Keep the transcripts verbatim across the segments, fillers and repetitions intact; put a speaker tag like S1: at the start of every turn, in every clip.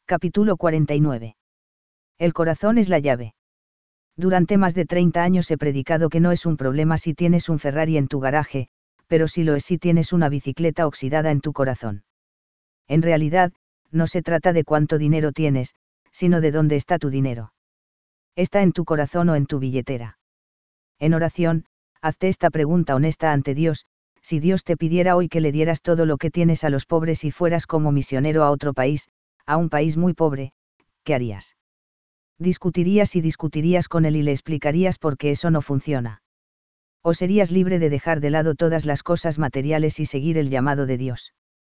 S1: Capítulo cuarenta y nueve. El corazón es la llave. Durante más de treinta años he predicado que no es un problema si tienes un Ferrari en tu garaje, pero sí lo es si tienes una bicicleta oxidada en tu corazón. En realidad, no se trata de cuánto dinero tienes, sino de dónde está tu dinero. ¿Está en tu corazón o en tu billetera? En oración, hazte esta pregunta honesta ante Dios: si Dios te pidiera hoy que le dieras todo lo que tienes a los pobres y fueras como misionero a otro país, a un país muy pobre, ¿qué harías? Discutirías y discutirías con él y le explicarías por qué eso no funciona. ¿O serías libre de dejar de lado todas las cosas materiales y seguir el llamado de Dios?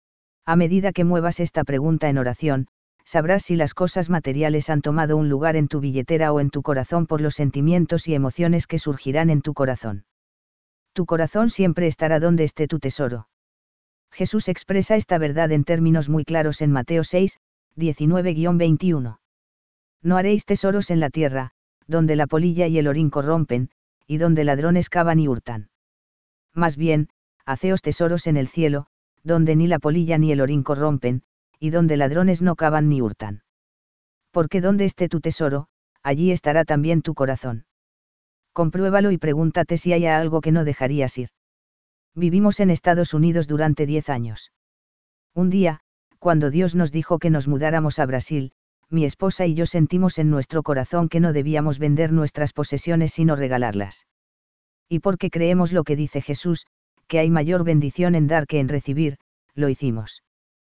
S1: A medida que muevas esta pregunta en oración, sabrás si las cosas materiales han tomado un lugar en tu billetera o en tu corazón por los sentimientos y emociones que surgirán en tu corazón. Tu corazón siempre estará donde esté tu tesoro. Jesús expresa esta verdad en términos muy claros en Mateo seis, diecinueve a veintiuno. No haréis tesoros en la tierra, donde la polilla y el orín corrompen, y donde ladrones cavan y hurtan. Más bien, haceos tesoros en el cielo, donde ni la polilla ni el orín corrompen, y donde ladrones no cavan ni hurtan. Porque donde esté tu tesoro, allí estará también tu corazón. Compruébalo y pregúntate si hay algo que no dejarías ir. Vivimos en Estados Unidos durante diez años. Un día, cuando Dios nos dijo que nos mudáramos a Brasil, mi esposa y yo sentimos en nuestro corazón que no debíamos vender nuestras posesiones sino regalarlas. Y porque creemos lo que dice Jesús, que hay mayor bendición en dar que en recibir, lo hicimos.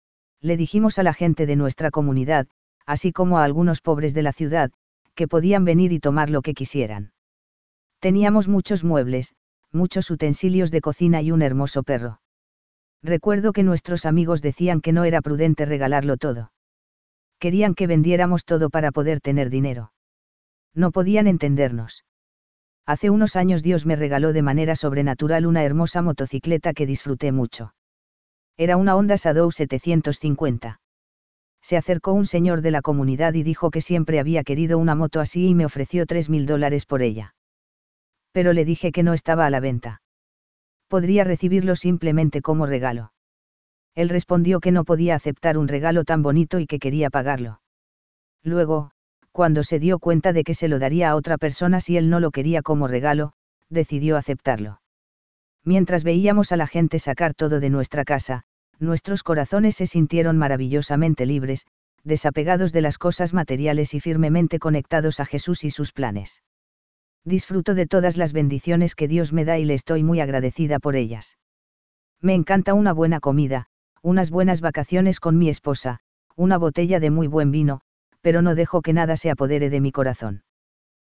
S1: Le dijimos a la gente de nuestra comunidad, así como a algunos pobres de la ciudad, que podían venir y tomar lo que quisieran. Teníamos muchos muebles, muchos utensilios de cocina y un hermoso perro. Recuerdo que nuestros amigos decían que no era prudente regalarlo todo. Querían que vendiéramos todo para poder tener dinero. No podían entendernos. Hace unos años Dios me regaló de manera sobrenatural una hermosa motocicleta que disfruté mucho. Era una Honda Shadow setecientos cincuenta. Se acercó un señor de la comunidad y dijo que siempre había querido una moto así y me ofreció tres mil dólares por ella. Pero le dije que no estaba a la venta. Podría recibirlo simplemente como regalo. Él respondió que no podía aceptar un regalo tan bonito y que quería pagarlo. Luego, cuando se dio cuenta de que se lo daría a otra persona si él no lo quería como regalo, decidió aceptarlo. Mientras veíamos a la gente sacar todo de nuestra casa, nuestros corazones se sintieron maravillosamente libres, desapegados de las cosas materiales y firmemente conectados a Jesús y sus planes. Disfruto de todas las bendiciones que Dios me da y le estoy muy agradecida por ellas. Me encanta una buena comida, unas buenas vacaciones con mi esposa, una botella de muy buen vino, pero no dejo que nada se apodere de mi corazón.